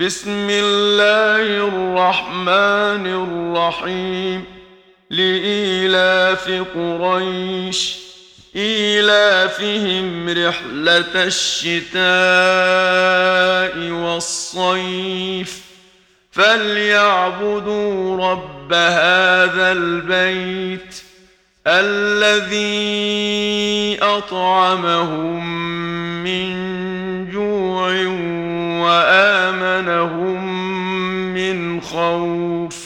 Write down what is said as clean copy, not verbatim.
بسم الله الرحمن الرحيم. لإيلاف قريش إيلافهم رحلة الشتاء والصيف فليعبدوا رب هذا البيت الذي أطعمهم من جوع وآمنهم من خوف.